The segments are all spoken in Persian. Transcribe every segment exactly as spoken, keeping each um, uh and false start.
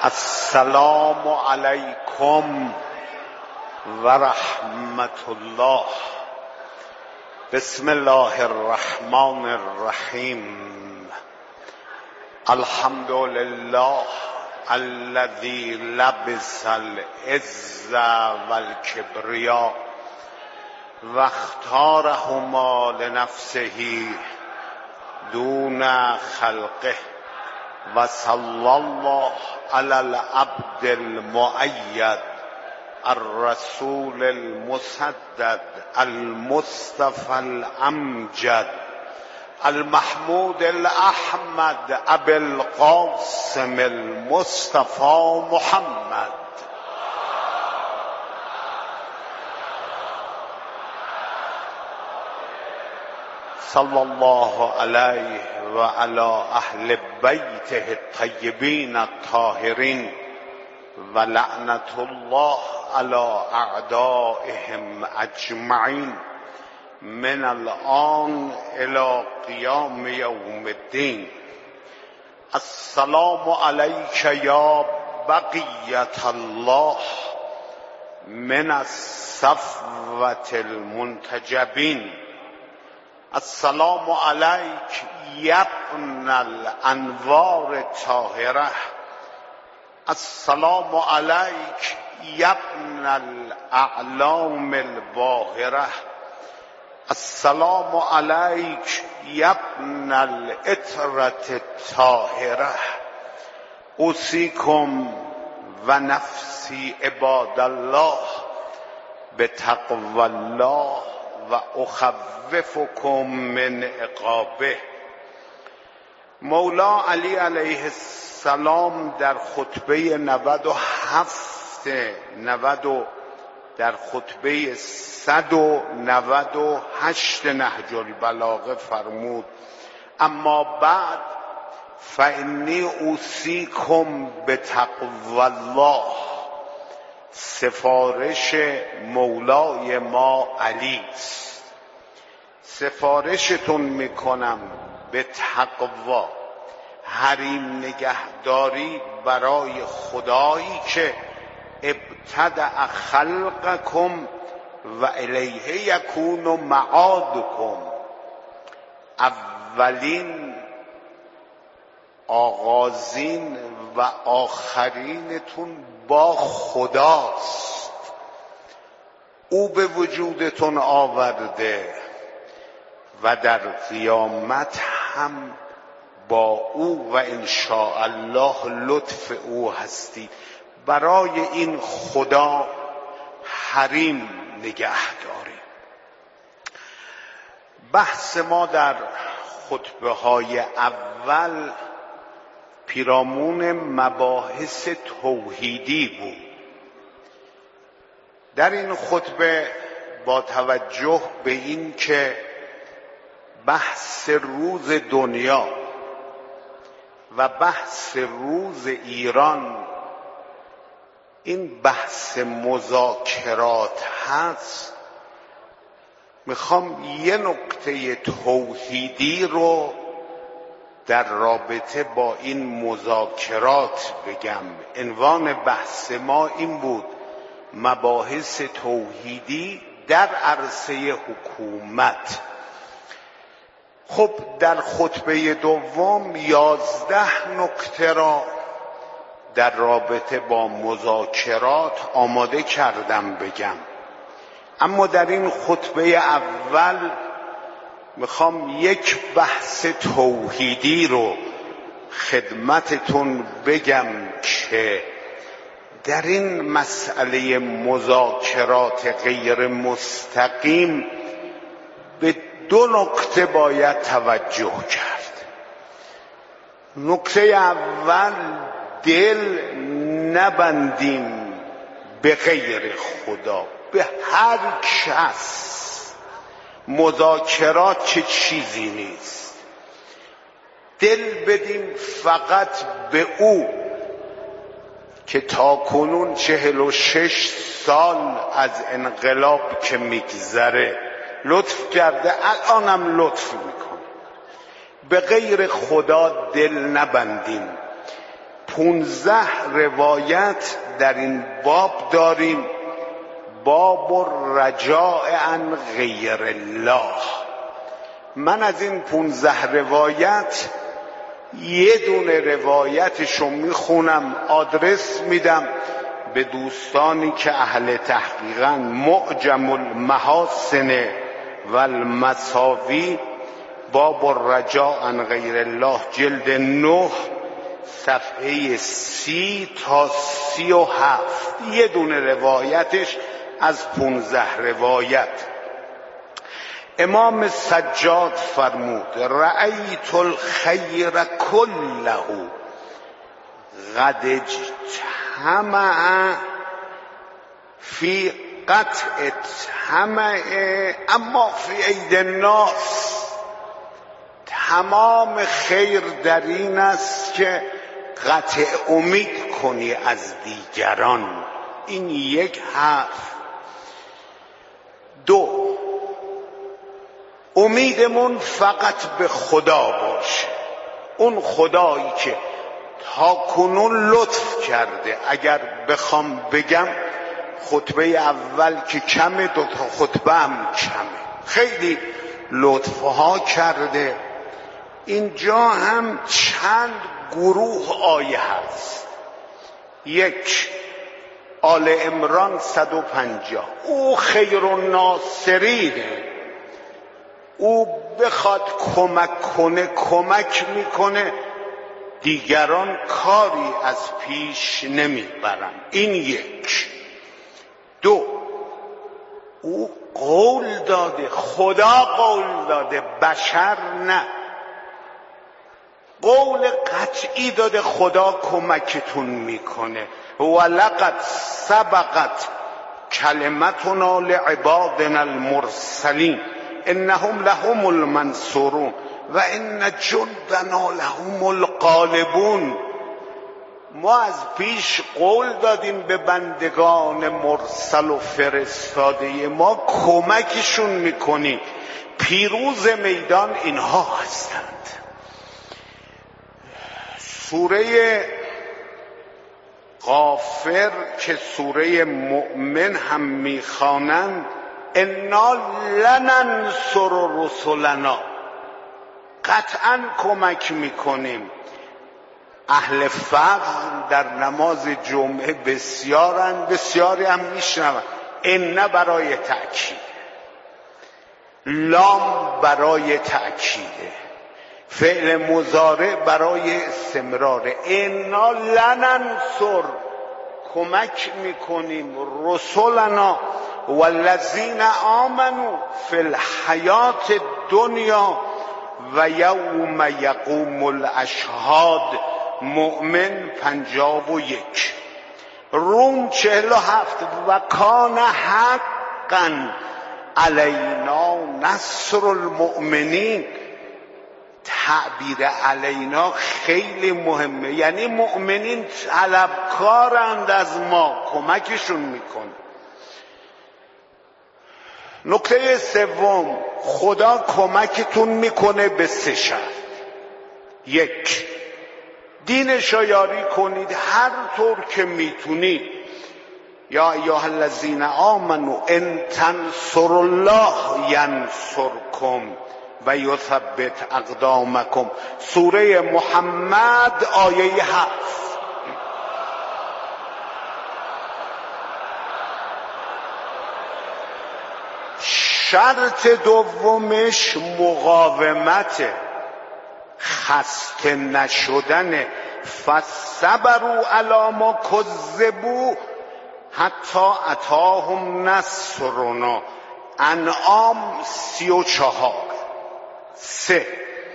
السلام علیکم و رحمت الله. بسم الله الرحمن الرحیم. الحمد لله الذي لبس العز والكبرياء واختارهما لنفسه دون خلقه و صلی الله علی العبد المؤید الرسول المسدد المصطفى الامجد المحمود الاحمد ابي القاسم المصطفى محمد صلی الله علیه و علی اهل بیته الطیبین الطاهرین و لعنت الله علی اعدائهم اجمعین من الان الی قیام یوم الدین. السلام علیک یا بقیة الله من الصفوة المنتجبین. السلام علیک یبن الانوار الطاهره. السلام علیک یبن الاعلام الباهره. السلام علیک یبن العطرة الطاهره. اوصیکم و نفسی عباد الله بتقوی الله و اخوفکم من عقابه. مولا علی علیه السلام در خطبه نود و هفت نود در خطبه صد و نود و هشت نهج البلاغه فرمود: اما بعد فانی اوصیکم بتقوی الله. سفارش مولای ما علی است. سفارشتون میکنم به تقوا، حریم نگهداری برای خدایی که ابتدأ خلقکم و الیه یکون معادکم. اولین آغازین و آخرینتون با خداست. او به وجودتون آورده و در قیامت هم با او و انشاءالله لطف او هستی. برای این خدا حریم نگه داریم. بحث ما در خطبه های اول پیرامون مباحث توحیدی بود. در این خطبه با توجه به این که بحث روز دنیا و بحث روز ایران این بحث مذاکرات هست، میخوام یه نکته توحیدی رو در رابطه با این مذاکرات بگم. عنوان بحث ما این بود: مباحث توحیدی در عرصه حکومت. خب در خطبه دوم یازده نکته را در رابطه با مذاکرات آماده کردم بگم، اما در این خطبه اول میخوام یک بحث توحیدی رو خدمتتون بگم که در این مسئله مذاکرات غیر مستقیم به دو نکته باید توجه کرد. نکته اول، دل نبندیم به غیر خدا، به هر کس. مذاکرات چه چیزی نیست. دل بدیم فقط به او که تا کنون چهل و شش سال از انقلاب که میگذره لطف کرده، الانم لطف میکنه. به غیر خدا دل نبندیم. پونزده روایت در این باب داریم. باب الرجاء عن غیر الله. من از این پونزده روایت یه دونه روایتشو میخونم، آدرس میدم به دوستانی که اهل تحقیقن. معجم المحاسن و المساوی، باب الرجاء عن غیر الله، جلد نه، صفحه سی تا سی و هفت. یه دونه روایتش از پونزده روایت. امام سجاد فرمود رأیت الخیر کله قد اجتمع فی قطع الطمع اما فی عید الناس. تمام خیر در این است که قطع امید کنی از دیگران. این یک حرف. دو، امیدمون فقط به خدا باشه، اون خدایی که تا کنون لطف کرده. اگر بخوام بگم خطبه اول که کمه، دو تا خطبه هم کمه، خیلی لطفها کرده. اینجا هم چند گروه آیه هست. یک، آل عمران صد و پنجاه، او خیر الناصرینه، او بخواد کمک کنه کمک میکنه، دیگران کاری از پیش نمیبرن. این یک. دو، او قول داده، خدا قول داده، بشر نه. قول قطعی داده خدا کمکتون میکنه. ولقد سبقت کلمتنا لعبادنا المرسلین انهم لهم المنصورون و ان جندنا لهم الغالبون. ما از پیش قول دادیم به بندگان مرسل و فرستاده ما کمکشون میکنیم، پیروز میدان اینها هستند. سوره غافر که سوره مؤمن هم میخوانند، انا لننصر رسلنا، قطعا کمک میکنیم. اهل فضل در نماز جمعه بسیارن، بسیاری هم میشنون. ان برای تأکید، لام برای تأکیده، فعل مضارع برای استمرار. انا لننصر، کمک میکنیم، رسولنا والذین آمنوا فی الحیات الدنیا و یوم یقوم الاشهاد. مؤمن پنجاب و یک. روم چهل و هفت. و کان حقا علینا نصر المؤمنین. تعبیر علینا خیلی مهمه، یعنی مؤمنین طلبکارند از ما، کمکشون میکن. نکته سوم، خدا کمکتون میکنه به سه شرط. یک، دینش را یاری کنید هر طور که میتونید. یا ایها الذین آمنوا ان تنصروا الله ینصرکم و یثبت اقدامکم. سوره محمد آیه هفت. شرط دومش مقاومت، خسته نشدن. فصبروا علی ما کذبوا حتی اتاهم نصرنا. انعام سی و چهار. سه،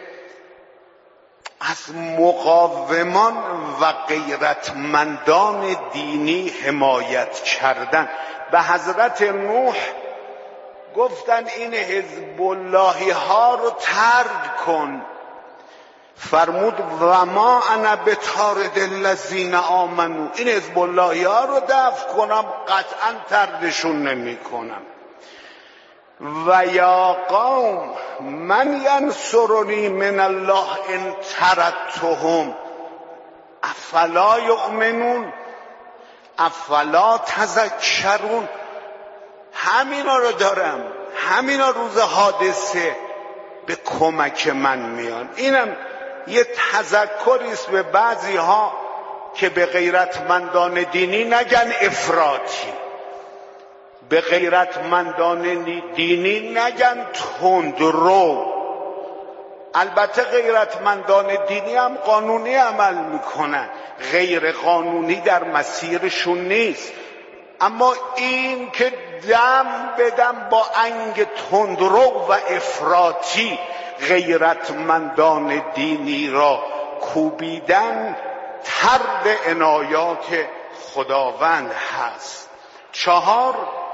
از مقاومان و غیرتمندان دینی حمایت کردن. به حضرت نوح گفتن این حزب اللهی ها رو طرد کن، فرمود و ما انا بطارد الذین آمنوا. این حزب اللهی ها رو دفع کنم قطعا طردشون نمی کنم. و یا قوم من ینصرنی من الله ان طردتهم افلا یؤمنون افلا تذکرون. همینا رو دارم، همینا روز حادثه به کمک من میان. اینم یه تذکری است به بعضی ها که به غیرتمندان دینی نگن افراطی، به غیرتمندان دینی نگن تندرو. البته غیرتمندان دینی هم قانونی عمل میکنن، غیر قانونی در مسیرشون نیست، اما این که دم بدم با انگ تندرو و افراطی غیرتمندان دینی را کوبیدن طرد عنایات خداوند هست. چهار،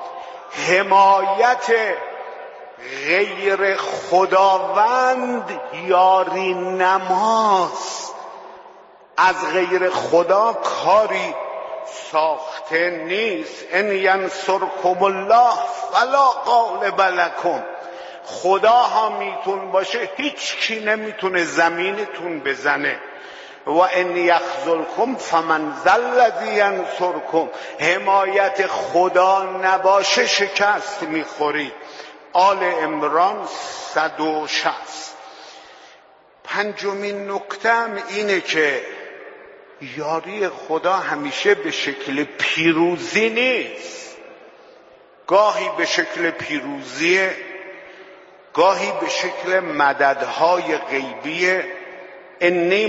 حمایت غیر خداوند یاری نماست. از غیر خدا کاری ساخته نیست. ان ینصرکم الله فلا غالب لکم. خدا ها میتون باشه هیچ کی نمیتونه زمینتون بزنه. و ان یخذلکم فمن ذا الذی ینصرکم. حمایت خدا نباشه شکست میخوری. آل عمران صد و شصت. پنجمین نکتم اینه که یاری خدا همیشه به شکل پیروزی نیست. گاهی به شکل پیروزی، گاهی به شکل مددهای غیبیه. انی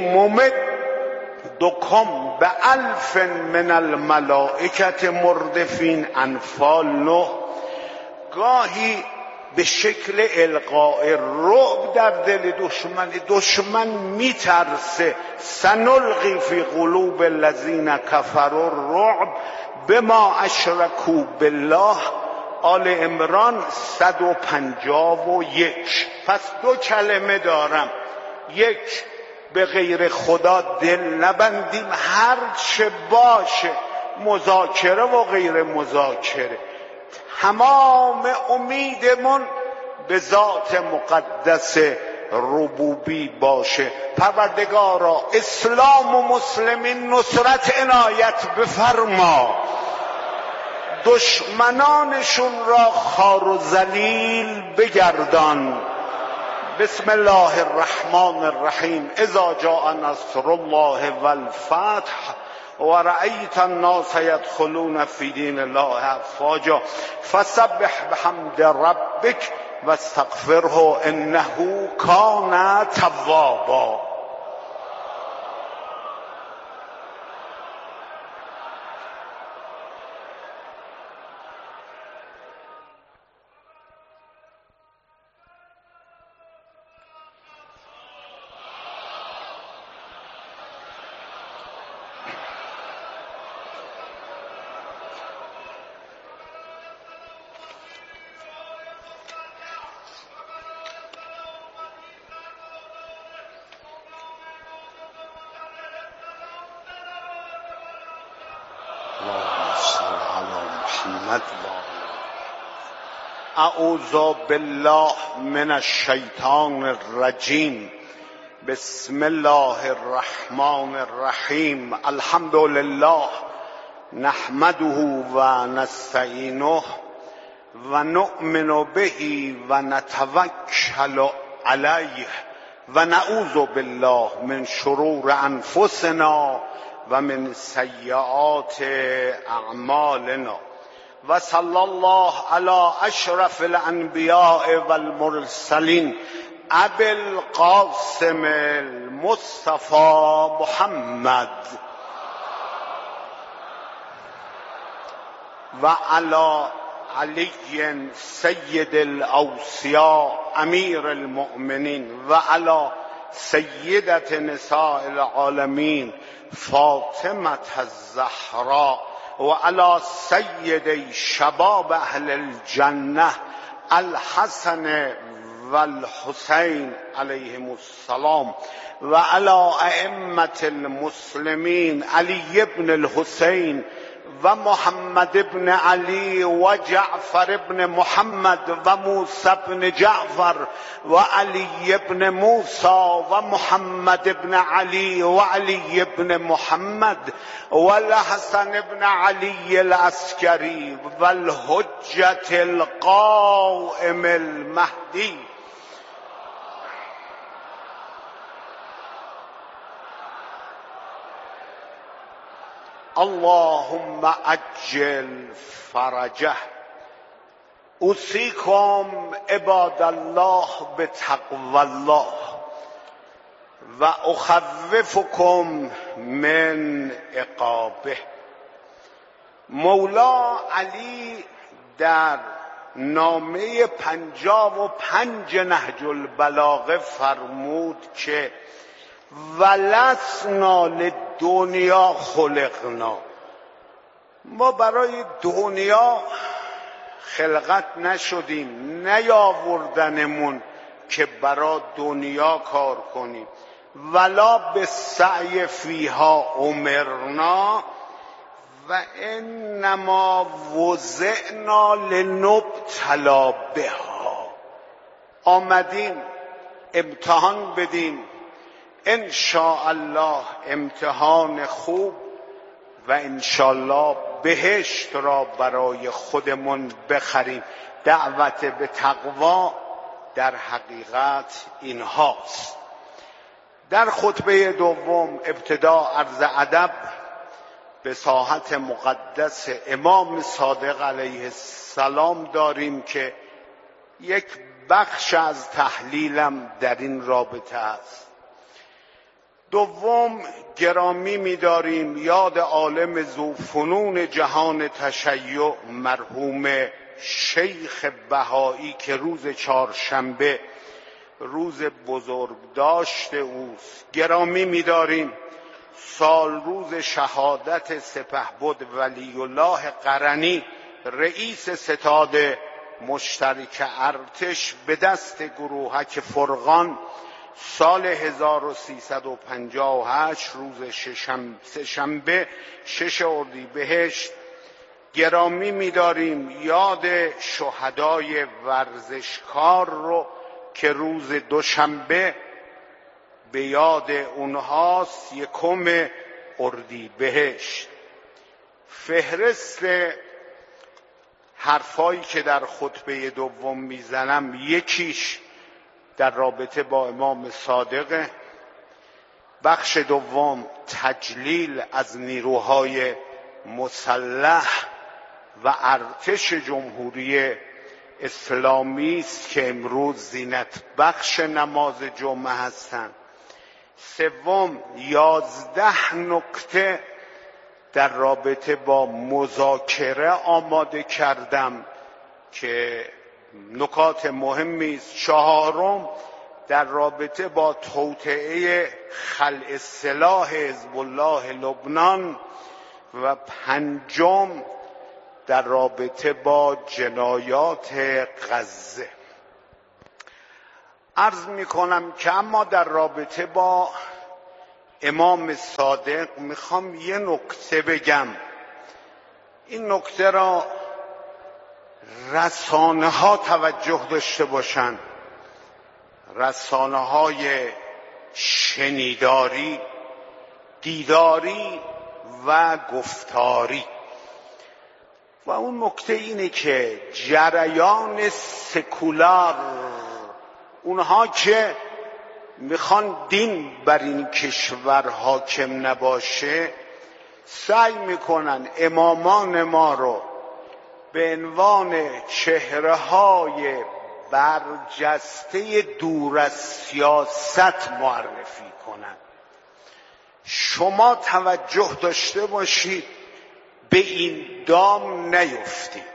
ممدکم به الف من الملائکة مردفین. انفال نه. گاهی به شکل القاء رعب در دل دشمن. دشمن میترسه. سنلقی فی قلوب الذین کفروا الرعب بما اشرکوا بالله. آل عمران صد و پنجاه و یک. پس دو کلمه دارم. یک، به غیر خدا دل نبندیم، هر چه باشه، مذاکره و غیر مذاکره. تمام امیدمون به ذات مقدس ربوبی باشه. پروردگارا اسلام و مسلمین نصرت عنایت بفرما، دشمنانشون را خار و ذلیل بگردان. بسم الله الرحمن الرحیم. اذا جاء نصر الله والفتح ورأیت الناس يدخلون في دین الله افواجا فسبح بحمد ربک واستغفره انه کان توابا. اعوذ بالله من الشیطان الرجیم. بسم الله الرحمن الرحیم. الحمد لله نحمده و نستعینه و نؤمن به و نتوکل علیه و نعوذ بالله من شرور انفسنا و من سیئات اعمالنا. و صلی الله علی اشرف الانبیاء والمرسلین ابی القاسم المصطفى محمد و علی علی سید الاوصیاء امیر المؤمنین و علی سیدت نساء العالمین فاطمه الزهراء و علی سید شباب اهل الجنه الحسن والحسین علیهم السلام و علی ائمه المسلمین علی ابن الحسین و محمد ابن علی و جعفر ابن محمد و موسی ابن جعفر و علی ابن موسی و محمد ابن علی و علی ابن محمد و الحسن ابن علی العسکری و الحجة القائم المهدی. اللهم عجل فرجه. اوصیکم عباد الله بتقوی الله و اخوفکم من عقابه. مولا علی در نامه پنجاه و پنج نهج البلاغه فرمود که ولسنا للدنیا خلقنا، ما برای دنیا خلقت نشدیم، نیاوردنمون که برای دنیا کار کنیم. ولا به سعی فیها امرنا و انما وضعنا لنبتلا بها. آمدیم امتحان بدیم، ان شاء الله امتحان خوب و ان شاء الله بهشت را برای خودمون بخریم. دعوت به تقوا در حقیقت این هاست. در خطبه دوم ابتدا عرض ادب به ساحت مقدس امام صادق علیه السلام داریم که یک بخش از تحلیلم در این رابطه است. دوم گرامی می‌داریم یاد عالم ذوفنون جهان تشیع مرحوم شیخ بهایی که روز چهارشنبه روز بزرگداشت اوست. گرامی می‌داریم سال روز شهادت سپهبد ولی الله قرنی رئیس ستاد مشترک ارتش به دست گروهک فرقان سال هزار و سیصد و پنجاه و هشت روز سه‌شنبه شش اردیبهشت. گرامی می‌داریم یاد شهدای ورزشکار رو که روز دوشنبه به یاد اونهاست یکم اردیبهشت. فهرست حرفایی که در خطبه دوم میزنم یکیش در رابطه با امام صادق، بخش دوم تجلیل از نیروهای مسلح و ارتش جمهوری اسلامی است که امروز زینت بخش نماز جمعه هستند. سوم یازده نکته در رابطه با مذاکره آماده کردم که نکات مهمی است. چهارم در رابطه با توطئه خلع سلاح حزب الله لبنان و پنجم در رابطه با جنایات غزه. عرض می کنم که اما در رابطه با امام صادق میخوام یه نکته بگم. این نکته را رسانه ها توجه داشته باشند، رسانه های شنیداری، دیداری و گفتاری. و اون نکته اینه که جریان سکولار، اونها که میخوان دین بر این کشور حاکم نباشه، سعی میکنن امامان ما رو به عنوان چهره های برجسته دور از سیاست معرفی کنن. شما توجه داشته باشید به این دام نیفتید.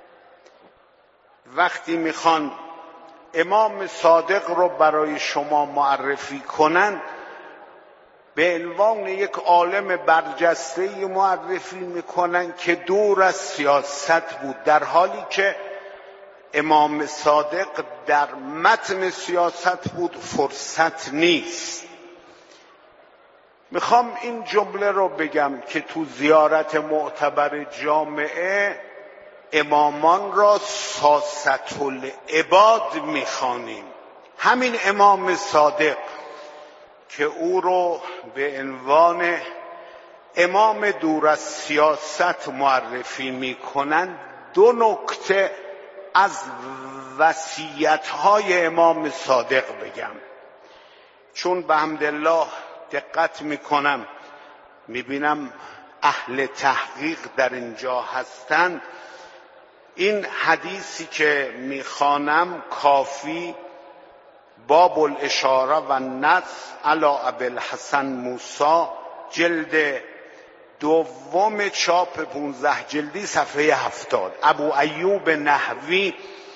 وقتی میخوان امام صادق رو برای شما معرفی کنن به عنوان یک عالم برجسته معرفی میکنن که دور از سیاست بود، در حالی که امام صادق در متن سیاست بود، فرصت نیست. میخوام این جمله رو بگم که تو زیارت معتبر جامعه امامان را ساست العباد میخوانیم. همین امام صادق که او رو به عنوان امام دور از سیاست معرفی میکنن، دو نکته از وصیت‌های امام صادق بگم، چون به حمدالله دقت میکنم میبینم اهل تحقیق در اینجا هستند. این حدیثی که میخوانم کافی باب الاشاره و النص علی ابوالحسن موسی جلد دوم چاپ پونزده جلدی صفحه هفتاد، ابو ایوب نحوی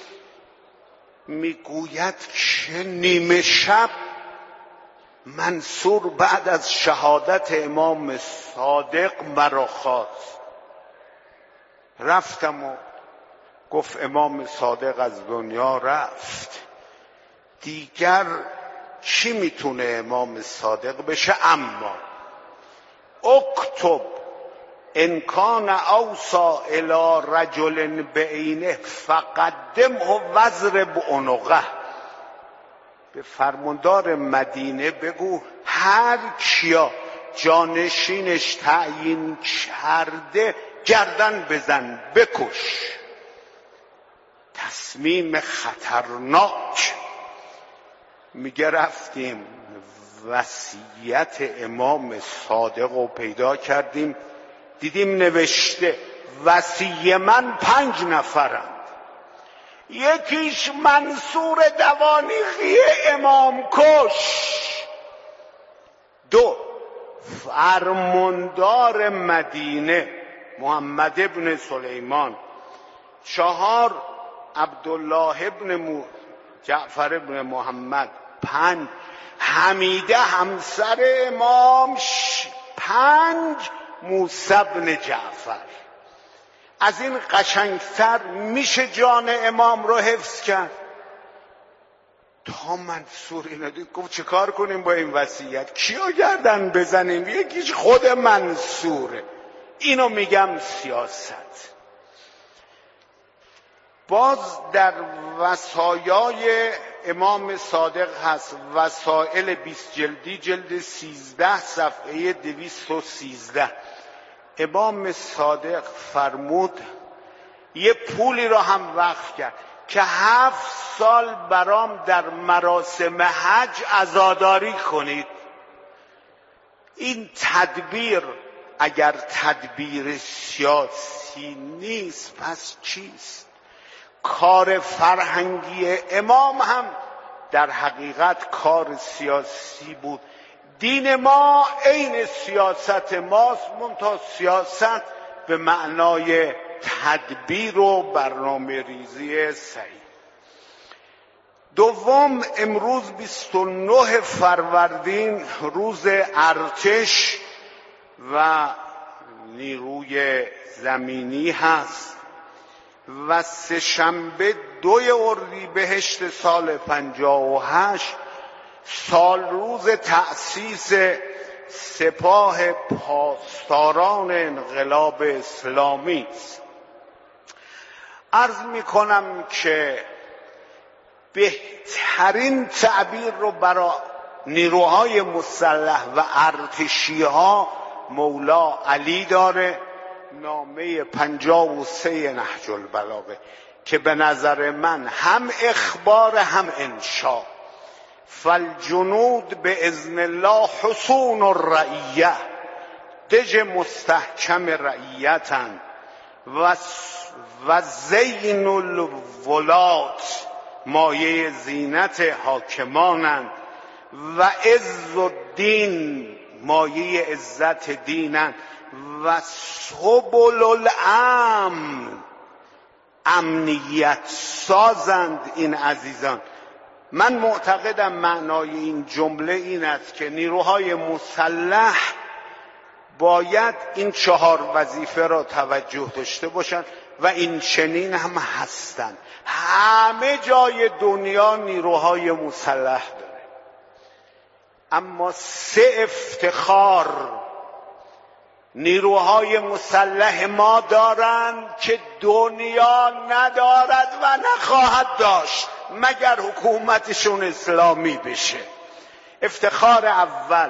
میگوید که نیمه شب منصور بعد از شهادت امام صادق مرا خواست. رفتم و گفت امام صادق از دنیا رفت، دیگر چی میتونه امام صادق بشه؟ اما اکتب ان کان اوصا الی رجل بعینه فقدمه واضرب عنقه. به فرماندار مدینه بگو هر کیا جانشینش تعیین کرده گردن بزن بکش. تصمیم خطرناک. میگه رفتیم وصیت امام صادق رو پیدا کردیم، دیدیم نوشته وصی من پنج نفرند، یکیش منصور دوانیقی امام کش، دو فرماندار مدینه محمد ابن سلیمان، چهار عبدالله ابن مو جعفر ابن محمد، پنج حمیده همسر امام، پنج موسی ابن جعفر. از این قشنگتر میشه جان امام رو حفظ کرد؟ تا منصور اینو دید گفت چه کار کنیم با این وصیت؟ کیو گردن بزنیم؟ یکیش خود منصوره. اینو میگم سیاست. باز در وصایای امام صادق هست، وسائل بیست جلدی جلد سیزده صفحه دویست و سیزده. امام صادق فرمود یه پولی رو هم وقف کرد که هفت سال برام در مراسم حج عزاداری کنید. این تدبیر اگر تدبیر سیاسی نیست پس چیست؟ کار فرهنگی امام هم در حقیقت کار سیاسی بود. دین ما عین سیاست ماست، منتها سیاست به معنای تدبیر و برنامه ریزی صحیح. دوم، امروز بیست و نه فروردین روز ارتش و نیروی زمینی هست و سه شنبه دوی اردیبهشت سال پنجاه و هشت سال روز تأسیس سپاه پاسداران انقلاب اسلامی است. عرض می کنم که بهترین تعبیر رو برای نیروهای مسلح و ارتشی ها مولا علی داره، نامه پنجاه و سه نهج البلاغه، که به نظر من هم اخبار هم انشا. فالجنود به اذن الله حصون الرعیه، دژ مستحکم رعیتن و و زین الولات، مایه زینت حاکمانند و عز الدین، مایه عزت دینند و سبل الامن، امنیت سازند. این عزیزان، من معتقدم معنای این جمله این است که نیروهای مسلح باید این چهار وظیفه را توجه داشته باشند و این چنین هم هستند. همه جای دنیا نیروهای مسلح داره. اما سه افتخار نیروهای مسلح ما دارند که دنیا ندارد و نخواهد داشت مگر حکومتشون اسلامی بشه. افتخار اول،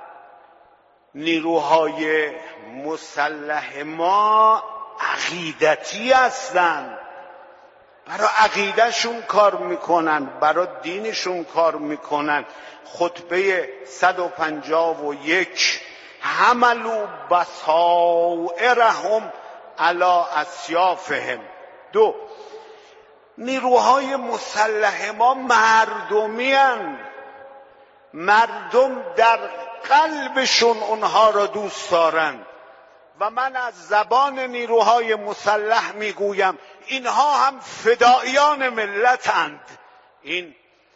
نیروهای مسلح ما عقیدتی هستند، برای عقیدهشون کار میکنن، برای دینشون کار میکنن. خطبه صد و پنجاه و یک حملوا بصائرهم علی اصیافهم. دو، نیروهای مسلح ما مردمی هستند، مردم در قلبشون اونها را دوست دارند و من از زبان نیروهای مسلح میگویم اینها هم فدایان ملتند. این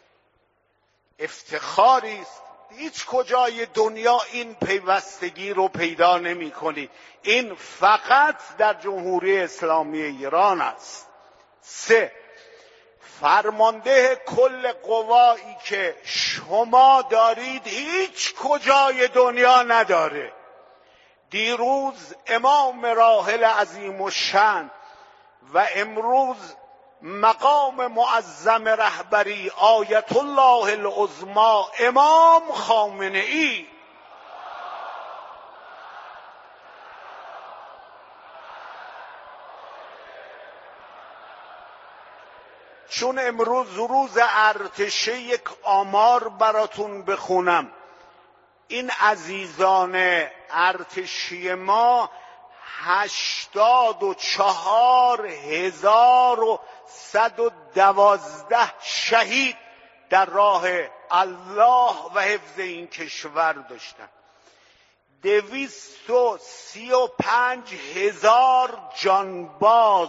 افتخاری است، هیچ کجای دنیا این پیوستگی رو پیدا نمی کنید. این فقط در جمهوری اسلامی ایران است. سه، فرمانده کل قوایی که شما دارید هیچ کجای دنیا نداره. دیروز امام راحل عظیم الشأن و امروز مقام معظم رهبری آیت الله العظمی امام خامنه ای چون امروز روز ارتشه یک آمار براتون بخونم. این عزیزان ارتشی ما هشتاد و چهار هزار و صد و دوازده شهید در راه الله و حفظ این کشور داشتن. دویست و سی و پنج هزار جانباز،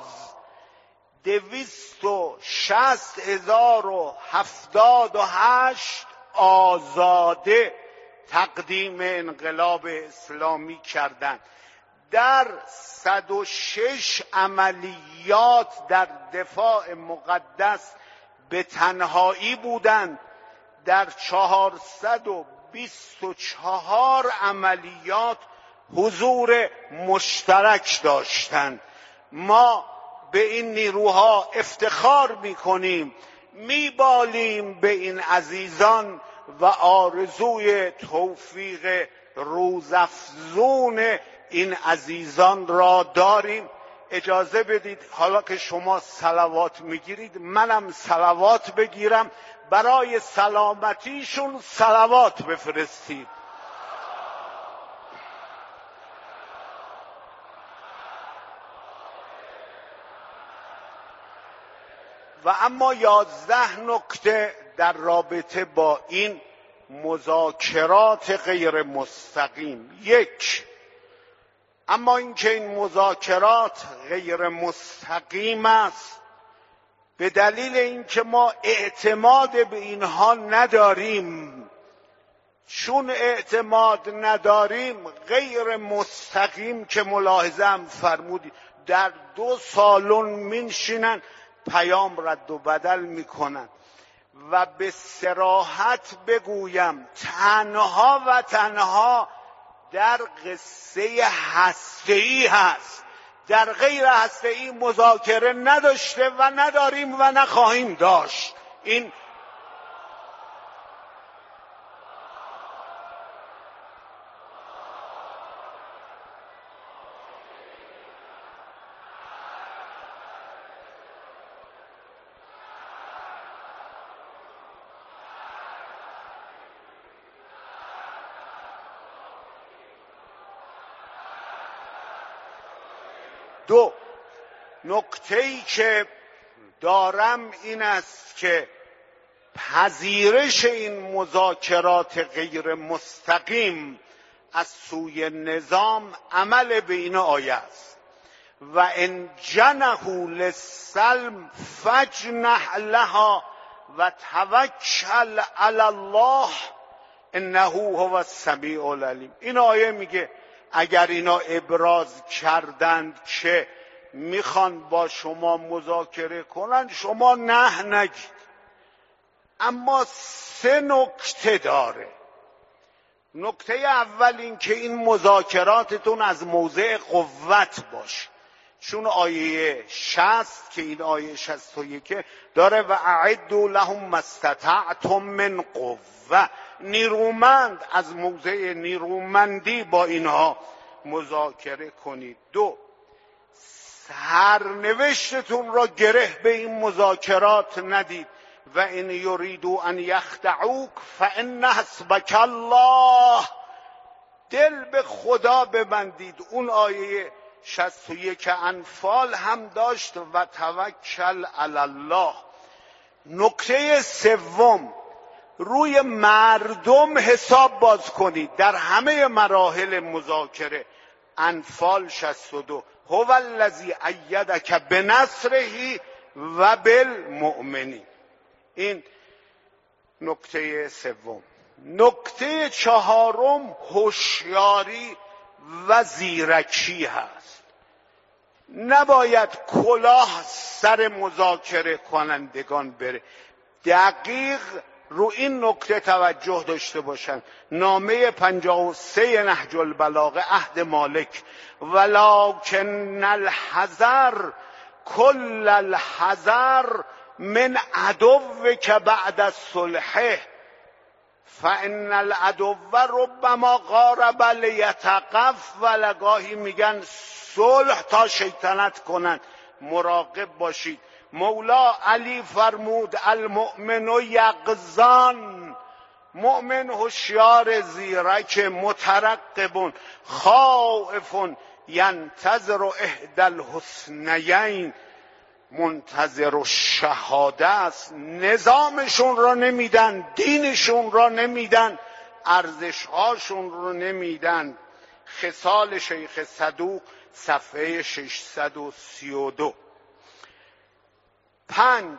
دویست و شصت هزار و هفتاد و هشت آزاده تقدیم انقلاب اسلامی کردند. در صد و شش عملیات در دفاع مقدس به تنهایی بودند، در چهارصد و بیست و چهار عملیات حضور مشترک داشتند. ما به این نیروها افتخار میکنیم، میبالیم به این عزیزان و آرزوی توفیق روزافزون این عزیزان را داریم. اجازه بدید حالا که شما صلوات میگیرید منم صلوات بگیرم، برای سلامتیشون صلوات بفرستید. و اما یازده نکته در رابطه با این مذاکرات غیر مستقیم. یک، اما اینکه این مذاکرات غیر مستقیم است به دلیل اینکه ما اعتماد به اینها نداریم. چون اعتماد نداریم غیر مستقیم که ملاحظه هم فرمودید در دو سالن میشینن پیام رد و بدل میکنن. و به صراحت بگویم تنها و تنها در قصه هسته‌ای هست، در غیر هسته‌ای مذاکره نداشته و نداریم و نخواهیم داشت. این دو، نکته‌ای که دارم این است که پذیرش این مذاکرات غیر مستقیم از سوی نظام عمل به این آیه است: و ان جنحوا للسلم فاجنح لها و توکل علی الله انه هو السمیع العلیم. این آیه میگه اگر اینا ابراز کردند که میخوان با شما مذاکره کنند شما نه نگید. اما سه نکته داره. نکته اول این که این مذاکراتتون از موضع قوت باشه، چون آیه شصت که این آیه شصت و یک داره و اعدوا لهم ما استطعتم من قوه، نیرومند از موضع نیرومندی با اینها مذاکره کنید. دو، سرنوشتتون را گره به این مذاکرات ندید. و این یریدوا ان یخدعوک فان حسبک الله، دل به خدا ببندید. اون آیه شصت و یک انفال هم داشت و توکل علی الله. نکته سوم، روی مردم حساب باز کنید در همه مراحل مذاکره. انفال شصت و دو، هو الذی ایدک بنصره و بالمؤمنین. این نکته سوم. نکته چهارم هوشیاری و زیرکی هست. نباید کلاه سر مذاکره کنندگان بره. دقیق رو این نکته توجه داشته باشن. نامه پنجاه و سه نهج البلاغه عهد مالک، ولکن الحذر کل الحذر من عدو که بعد الصلح فان العدو ربما قارب لیتقف، و لگاهی میگن صلح تا شیطنت کنند، مراقب باشید. مولا علی فرمود المؤمن یقظان، مؤمن هوشیار زیرک، مترقب خائف ینتظر احدی الحسنیین، منتظر الشهاده است. نظامشون را نمیدن، دینشون را نمیدن، ارزشهاشون را نمیدن. خصال شیخ صدوق صفحه ششصد و سی و دو. پنج،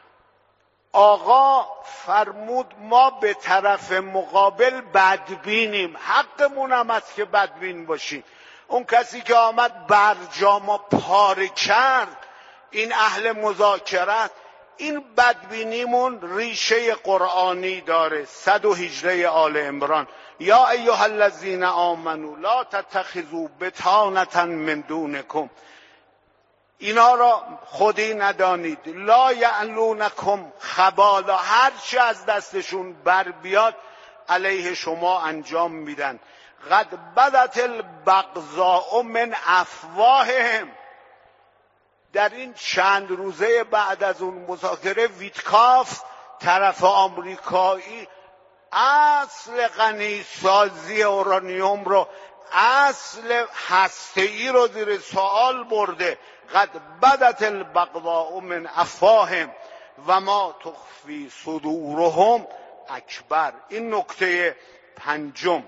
آقا فرمود ما به طرف مقابل بدبینیم، حقمون هم است که بدبین باشیم. اون کسی که آمد برجام پاره کرد، این اهل مذاکرت، این بدبینیمون ریشه قرآنی داره. صد و هجده آل عمران، یا ایها الذین آمنوا لا تتخذوا بطانة من دونکم، اینا را خودی ندانید. لا یعلونکم خبالا، هرچی از دستشون بر بیاد علیه شما انجام میدن. قد بدت البغضاء من افواههم. در این چند روزه بعد از اون مذاکره، ویتکاف طرف آمریکایی اصل غنیسازی اورانیوم رو، اصل هسته‌ای رو زیر سوال برده. قد بدت البغضاء من افواههم و ما تخفی صدورهم اکبر. این نکته پنجم.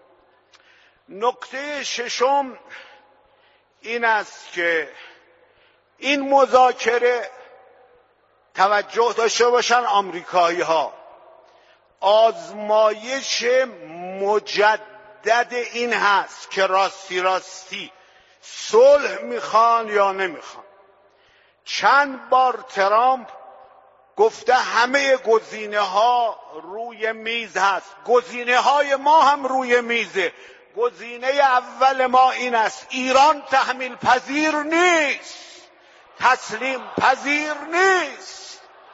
نکته ششم این است که این مذاکره، توجه داشته باشن آمریکایی ها، آزمایش مجدد این هست که راستی راستی صلح میخوان یا نمیخوان. چند بار ترامپ گفته همه گزینه ها روی میز هست، گزینه های ما هم روی میزه. گزینه اول ما این است: ایران تحمیل پذیر نیست، تسلیم پذیر نیست.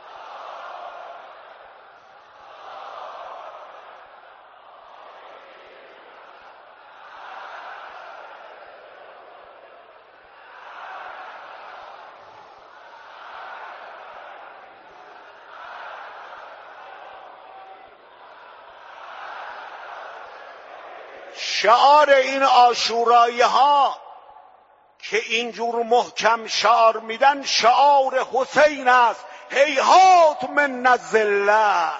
شعار این عاشورایی ها که اینجور محکم شعار میدن، شعار حسین است: هیهات من الذله.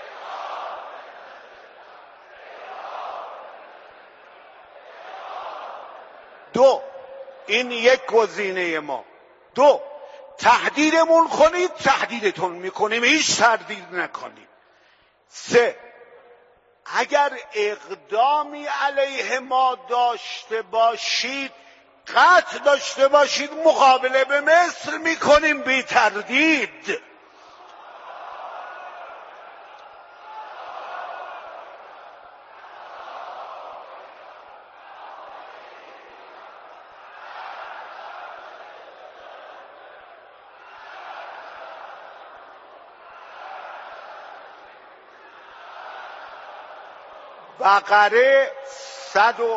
دو، این یک گزینه ما. دو، تهدیدمون کنید تهدیدتون میکنیم، هیچ تردید نکنید. سه، اگر اقدامی علیه ما داشته باشید، قطع داشته باشید، مقابله به مصر میکنیم بی تردید. بقره صد و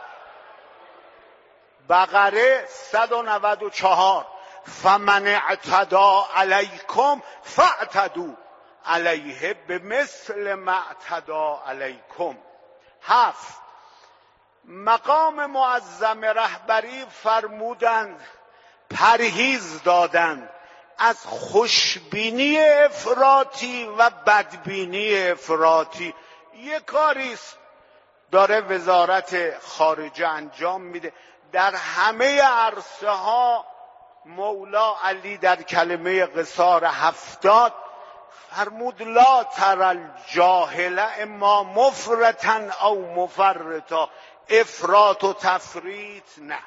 بقره صد و نود و چهار فمن اعتدی علیکم فاعتدوا علیه به مثل ما اعتدی علیکم. هفت، مقام معظم رهبری فرمودند پرهیز دادند از خوشبینی افراطی و بدبینی افراطی. یک کاریست داره وزارت خارجه انجام میده در همه عرصه ها. مولا علی در کلمه قصار هفتاد فرمود لا تر الجاهل اما مفرطا او مفرطا، افراط و تفریط نه.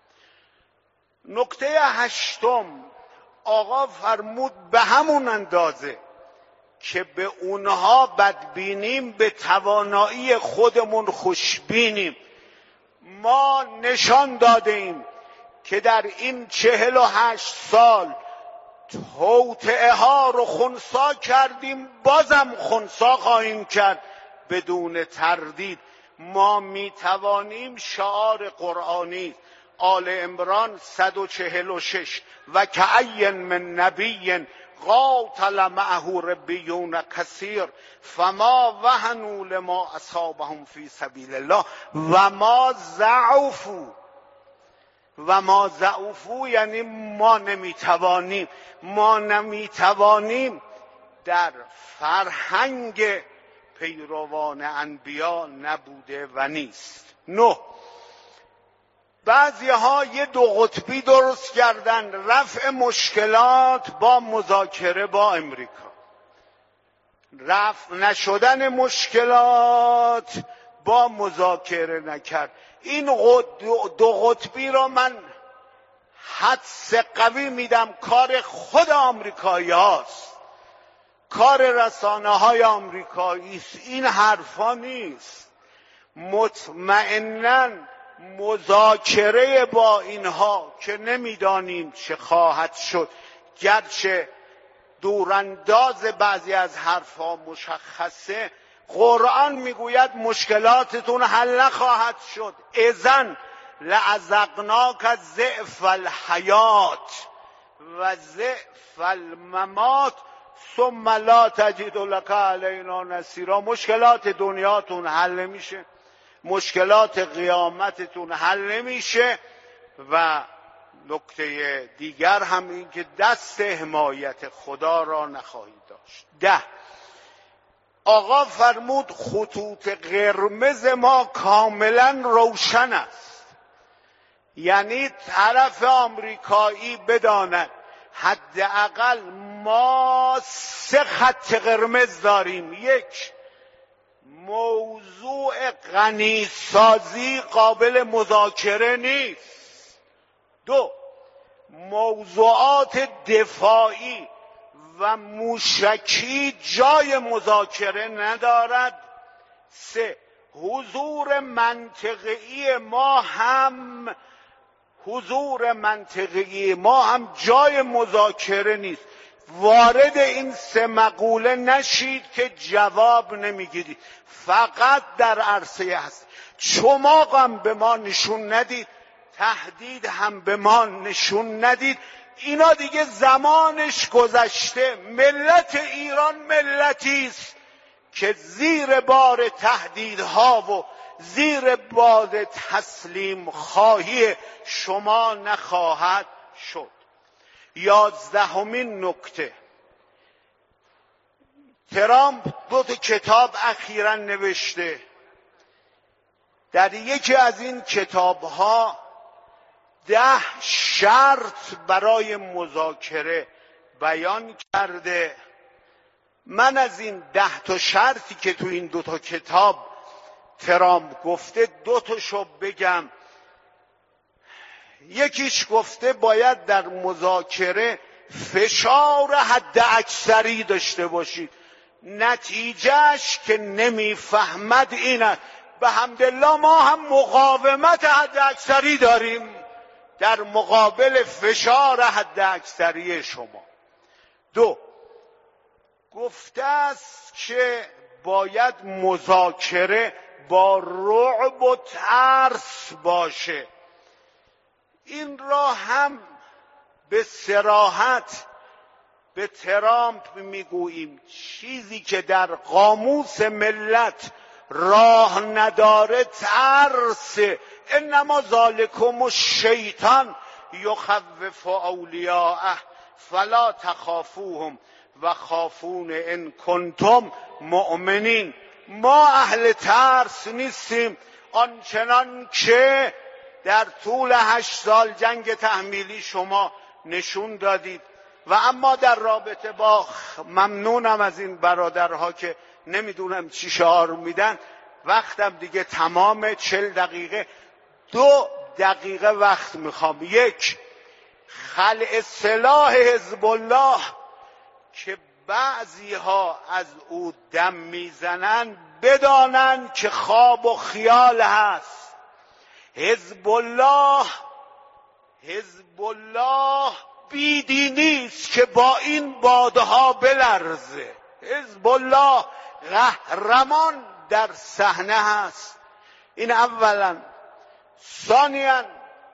نکته هشتم، آقا فرمود به همون اندازه که به اونها بدبینیم به توانایی خودمون خوشبینیم. ما نشان داده ایم که در این چهل و هشت سال توطئه ها رو خنثی کردیم، بازم خنثی خواهیم کرد بدون تردید. ما می توانیم، شعار قرآنی آل عمران صد و چهل و شش و کأی من نبی قاتل معه ربیون کثیر فما وهنوا لما اصابهم فی سبیل الله و ما ضعفوا. و ما ضعفوا یعنی ما نمیتوانیم ما نمیتوانیم در فرهنگ پیروان انبیا نبوده و نیست. نه، بعضی ها یه دو قطبی درست کردن، رفع مشکلات با مذاکره با امریکا، رفع نشدن مشکلات با مذاکره نکرد. این دو قطبی را من حدس قوی میدم کار خود آمریکایی هاست، کار رسانه های آمریکایی است. این حرفا نیست. مطمئناً مذاکره با اینها که نمیدانیم چه خواهد شد، گرچه دورانداز بعضی از حرفها مشخصه، قرآن میگوید مشکلاتتون حل نخواهد شد. اذن لأذقناک ضعف الحیات و ضعف الممات ثم لا تجد لك علینا نصیرا. مشکلات دنیاتون حل نمیشه، مشکلات قیامتتون حل نمیشه. و نکته دیگر هم این که دست حمایت خدا را نخواهید داشت. ده، آقا فرمود خطوط قرمز ما کاملا روشن است، یعنی طرف آمریکایی بداند حداقل ما سه خط قرمز داریم. یک، موضوع غنیسازی قابل مذاکره نیست. دو، موضوعات دفاعی و موشکی جای مذاکره ندارد. سه، حضور منطقی ما هم حضور منطقی ما هم جای مذاکره نیست. وارد این سه مقوله نشید که جواب نمیگیرید، فقط در عرصه هست. چماق هم به ما نشون ندید، تهدید هم به ما نشون ندید. اینا دیگه زمانش گذشته. ملت ایران ملتی است که زیر بار تهدیدها و زیر بار تسلیم خواهی شما نخواهد شد. یازدهمین نکته، ترامپ دو تا کتاب اخیراً نوشته. در یکی از این کتابها ده شرط برای مذاکره بیان کرده. من از این ده تا شرطی که تو این دو تا کتاب ترامپ گفته دو تاشو بگم. یکیش گفته باید در مذاکره فشار حد اکثری داشته باشید. نتیجهش که نمیفهمد اینه. به حمدالله ما هم مقاومت حد اکثری داریم در مقابل فشار حد اکثری شما. دو، گفته است که باید مذاکره با رعب و ترس باشه. این را هم به صراحت به ترامپ میگوییم، چیزی که در قاموس ملت راه نداره ترس. انما ذالکم الشیطان یخوف اولیاءه فلا تخافوهم و خافون ان کنتم مؤمنین. ما اهل ترس نیستیم، آنچنان که در طول هشت سال جنگ تحمیلی شما نشون دادید. و اما در رابطه با ممنونم از این برادرها که نمیدونم چی شعار میدن، وقتم دیگه تمام چل دقیقه دو دقیقه وقت میخوام. یک، خلع سلاح حزب الله که بعضی ها از او دم میزنن بدانن که خواب و خیال هست. حزب الله حزب الله بیدینی است که با این بادها بلرزه. حزب الله قهرمان در صحنه هست. این اولا. ثانیاً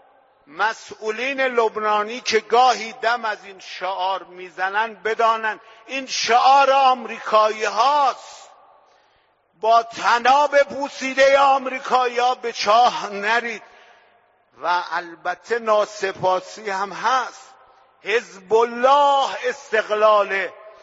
مسئولین لبنانی که گاهی دم از این شعار میزنن بدانن این شعار آمریکایی هاست. با طناب پوسیده آمریکایی ها به چاه نرید. و البته ناسپاسی هم هست. حزب الله استقلال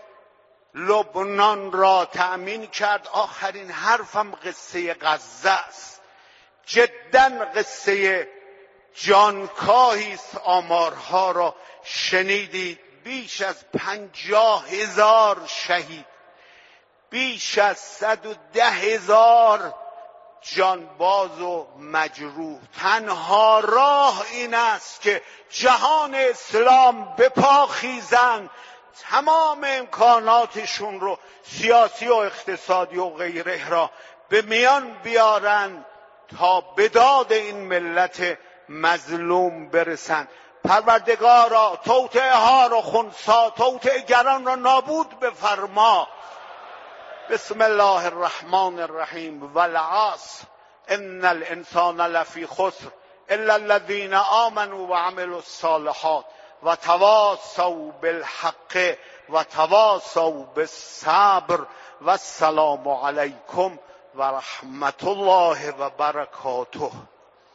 لبنان را تأمین کرد. آخرین حرفم قصه غزه است. جدا قصه جانکاهی است. آمارها را شنیدید. بیش از پنجاه هزار شهید، بیش از صد و ده هزار جانباز و مجروح. تنها راه این است که جهان اسلام به پا خیزند، تمام امکاناتشون رو سیاسی و اقتصادی و غیره را به میان بیارن تا به داد این ملت مظلوم برسن. پروردگارا توطئه ها را خنثی، توطئه گران را نابود بفرما. بسم الله الرحمن الرحیم. والعصر ان الانسان لفی خسر الا الذین آمنوا وعملوا الصالحات وتواصوا بالحق وتواصوا بالصبر والسلام علیکم و رحمت الله و برکاته.